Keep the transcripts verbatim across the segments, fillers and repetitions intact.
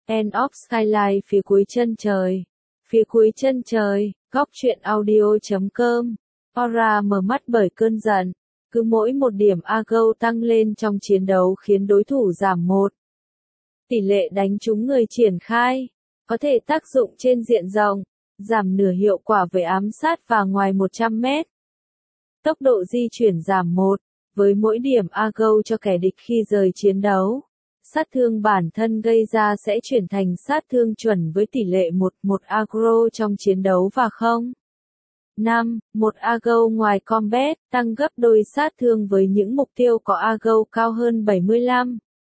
End of Skyline phía cuối chân trời. Phía cuối chân trời, góc truyện audio chấm com. Aura mở mắt bởi cơn giận. Cứ mỗi một điểm a giê ô tăng lên trong chiến đấu khiến đối thủ giảm một. Tỷ lệ đánh trúng người triển khai. Có thể tác dụng trên diện rộng. Giảm nửa hiệu quả với ám sát và ngoài một trăm mét. Tốc độ di chuyển giảm một. Với mỗi điểm a giê ô cho kẻ địch khi rời chiến đấu. Sát thương bản thân gây ra sẽ chuyển thành sát thương chuẩn với tỷ lệ một một aggro trong chiến đấu và không. năm. một a giê ô ngoài combat, tăng gấp đôi sát thương với những mục tiêu có a giê ô cao hơn bảy mươi lăm.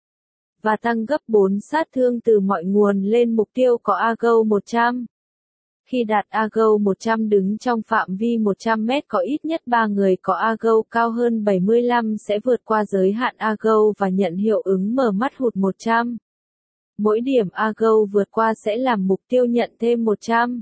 Và tăng gấp bốn sát thương từ mọi nguồn lên mục tiêu có a giê ô một trăm. Khi đạt a giê ô một trăm đứng trong phạm vi một trăm mét có ít nhất ba người có a giê ô cao hơn bảy mươi lăm sẽ vượt qua giới hạn a giê ô và nhận hiệu ứng mở mắt hụt một trăm. Mỗi điểm a giê ô vượt qua sẽ làm mục tiêu nhận thêm một trăm.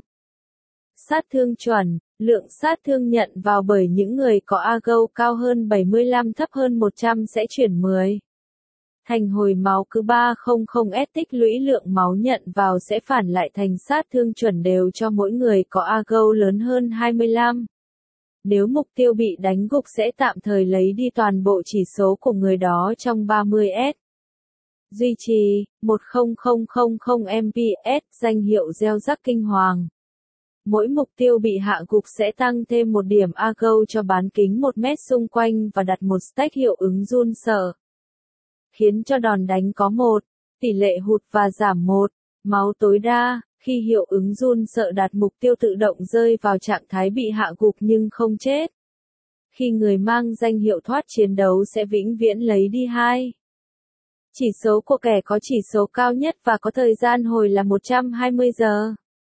Sát thương chuẩn, lượng sát thương nhận vào bởi những người có a giê ô cao hơn bảy mươi lăm thấp hơn một trăm sẽ chuyển mười. Thành hồi máu cứ ba trăm s tích lũy lượng máu nhận vào sẽ phản lại thành sát thương chuẩn đều cho mỗi người có a giê ô lớn hơn hai mươi lăm. Nếu mục tiêu bị đánh gục sẽ tạm thời lấy đi toàn bộ chỉ số của người đó trong ba mươi S. Duy trì, một nghìn em pê ét, danh hiệu gieo rắc kinh hoàng. Mỗi mục tiêu bị hạ gục sẽ tăng thêm một điểm a giê ô cho bán kính một mét xung quanh và đặt một stack hiệu ứng run sợ. Khiến cho đòn đánh có một, tỷ lệ hụt và giảm một, máu tối đa, khi hiệu ứng run sợ đạt mục tiêu tự động rơi vào trạng thái bị hạ gục nhưng không chết. Khi người mang danh hiệu thoát chiến đấu sẽ vĩnh viễn lấy đi hai. Chỉ số của kẻ có chỉ số cao nhất và có thời gian hồi là một trăm hai mươi giờ.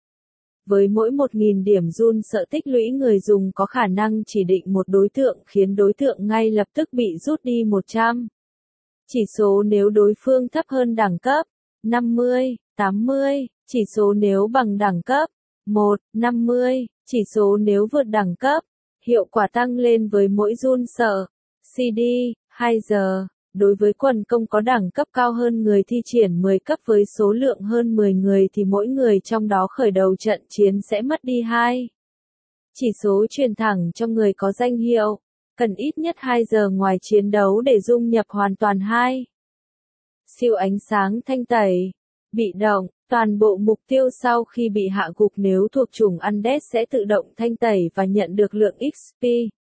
Với mỗi một nghìn điểm run sợ tích lũy người dùng có khả năng chỉ định một đối tượng khiến đối tượng ngay lập tức bị rút đi một trăm. Chỉ số nếu đối phương thấp hơn đẳng cấp, năm mươi, tám mươi, chỉ số nếu bằng đẳng cấp, một, năm mươi, chỉ số nếu vượt đẳng cấp, hiệu quả tăng lên với mỗi run sợ, xê đê, hai giờ, đối với quần công có đẳng cấp cao hơn người thi triển mười cấp với số lượng hơn mười người thì mỗi người trong đó khởi đầu trận chiến sẽ mất đi hai. Chỉ số truyền thẳng cho người có danh hiệu. Cần ít nhất hai giờ ngoài chiến đấu để dung nhập hoàn toàn hai. Siêu ánh sáng thanh tẩy. Bị động, toàn bộ mục tiêu sau khi bị hạ gục nếu thuộc chủng Undead sẽ tự động thanh tẩy và nhận được lượng ích pê.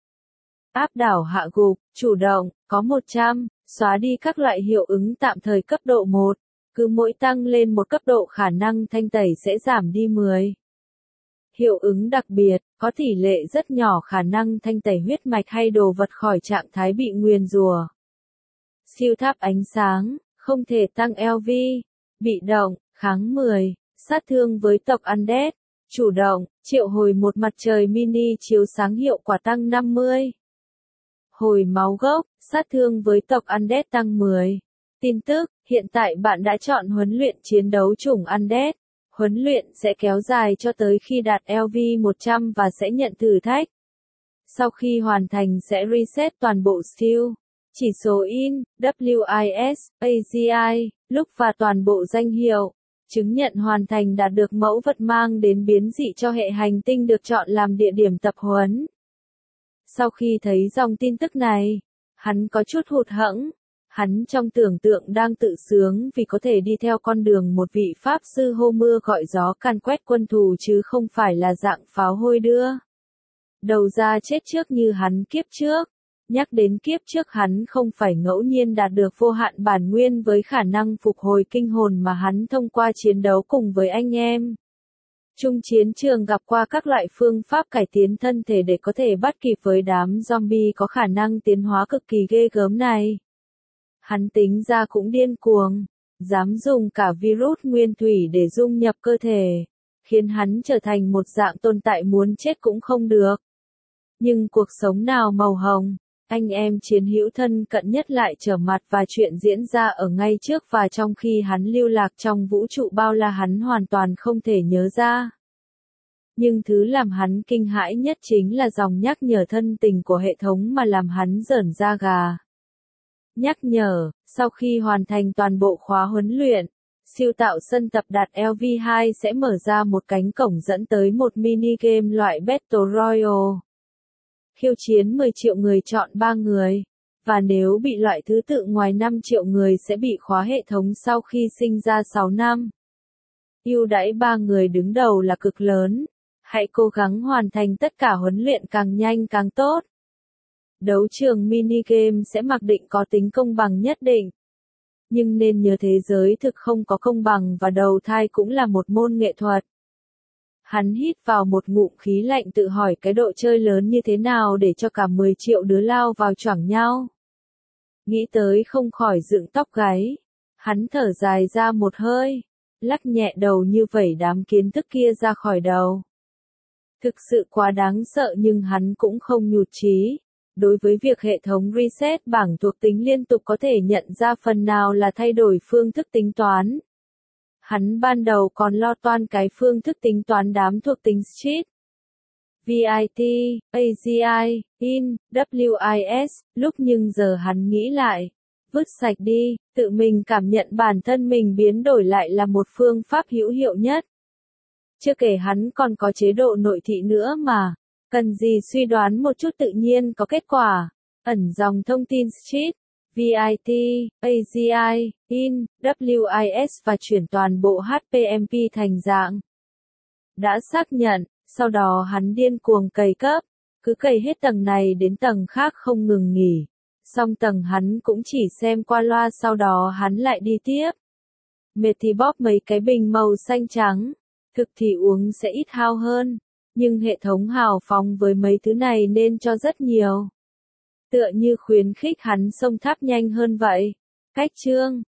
Áp đảo hạ gục, chủ động, có một trăm, xóa đi các loại hiệu ứng tạm thời cấp độ một. Cứ mỗi tăng lên một cấp độ khả năng thanh tẩy sẽ giảm đi mười. Hiệu ứng đặc biệt, có tỷ lệ rất nhỏ khả năng thanh tẩy huyết mạch hay đồ vật khỏi trạng thái bị nguyền rủa. Siêu tháp ánh sáng, không thể tăng lờ vê. Bị động, kháng mười, sát thương với tộc Undead. Chủ động, triệu hồi một mặt trời mini chiếu sáng hiệu quả tăng năm mươi. Hồi máu gốc, sát thương với tộc Undead tăng mười. Tin tức, hiện tại bạn đã chọn huấn luyện chiến đấu chủng Undead. Huấn luyện sẽ kéo dài cho tới khi đạt lờ vê một trăm và sẽ nhận thử thách. Sau khi hoàn thành sẽ reset toàn bộ skill, chỉ số in, vê i ét, a giê i, lúc và toàn bộ danh hiệu. Chứng nhận hoàn thành đạt được mẫu vật mang đến biến dị cho hệ hành tinh được chọn làm địa điểm tập huấn. Sau khi thấy dòng tin tức này, hắn có chút hụt hẫng. Hắn trong tưởng tượng đang tự sướng vì có thể đi theo con đường một vị pháp sư hô mưa gọi gió càn quét quân thù chứ không phải là dạng pháo hôi đưa. Đầu ra chết trước như hắn kiếp trước. Nhắc đến kiếp trước hắn không phải ngẫu nhiên đạt được vô hạn bản nguyên với khả năng phục hồi kinh hồn mà hắn thông qua chiến đấu cùng với anh em. Trung chiến trường gặp qua các loại phương pháp cải tiến thân thể để có thể bắt kịp với đám zombie có khả năng tiến hóa cực kỳ ghê gớm này. Hắn tính ra cũng điên cuồng, dám dùng cả virus nguyên thủy để dung nhập cơ thể, khiến hắn trở thành một dạng tồn tại muốn chết cũng không được. Nhưng cuộc sống nào màu hồng, anh em chiến hữu thân cận nhất lại trở mặt và chuyện diễn ra ở ngay trước và trong khi hắn lưu lạc trong vũ trụ bao la hắn hoàn toàn không thể nhớ ra. Nhưng thứ làm hắn kinh hãi nhất chính là dòng nhắc nhở thân tình của hệ thống mà làm hắn rởn da gà. Nhắc nhở, sau khi hoàn thành toàn bộ khóa huấn luyện, Siêu tạo sân tập đặt L V hai sẽ mở ra một cánh cổng dẫn tới một mini game loại Battle Royale. Khiêu chiến mười triệu người chọn ba người. Và nếu bị loại thứ tự ngoài năm triệu người sẽ bị khóa hệ thống sau khi sinh ra sáu năm. Ưu đãi ba người đứng đầu là cực lớn. Hãy cố gắng hoàn thành tất cả huấn luyện càng nhanh càng tốt. Đấu trường mini game sẽ mặc định có tính công bằng nhất định. Nhưng nên nhớ thế giới thực không có công bằng và đầu thai cũng là một môn nghệ thuật. Hắn hít vào một ngụm khí lạnh tự hỏi cái độ chơi lớn như thế nào để cho cả mười triệu đứa lao vào choảng nhau. Nghĩ tới không khỏi dựng tóc gáy. Hắn thở dài ra một hơi, lắc nhẹ đầu như vẩy đám kiến thức kia ra khỏi đầu. Thực sự quá đáng sợ nhưng hắn cũng không nhụt chí. Đối với việc hệ thống reset bảng thuộc tính liên tục có thể nhận ra phần nào là thay đổi phương thức tính toán. Hắn ban đầu còn lo toan cái phương thức tính toán đám thuộc tính street. vê i tê, a giê i, in, vê i s, lúc nhưng giờ hắn nghĩ lại. Vứt sạch đi, tự mình cảm nhận bản thân mình biến đổi lại là một phương pháp hữu hiệu nhất. Chưa kể hắn còn có chế độ nội thị nữa mà. Cần gì suy đoán một chút tự nhiên có kết quả. Ẩn dòng thông tin street, vê i tê, a giê i, in, vê i s và chuyển toàn bộ hát tê em pê thành dạng. Đã xác nhận, sau đó hắn điên cuồng cày cấp, cứ cày hết tầng này đến tầng khác không ngừng nghỉ. Xong tầng hắn cũng chỉ xem qua loa sau đó hắn lại đi tiếp. Mệt thì bóp mấy cái bình màu xanh trắng, thực thì uống sẽ ít hao hơn. Nhưng hệ thống hào phóng với mấy thứ này nên cho rất nhiều. Tựa như khuyến khích hắn xông tháp nhanh hơn vậy. Cách chương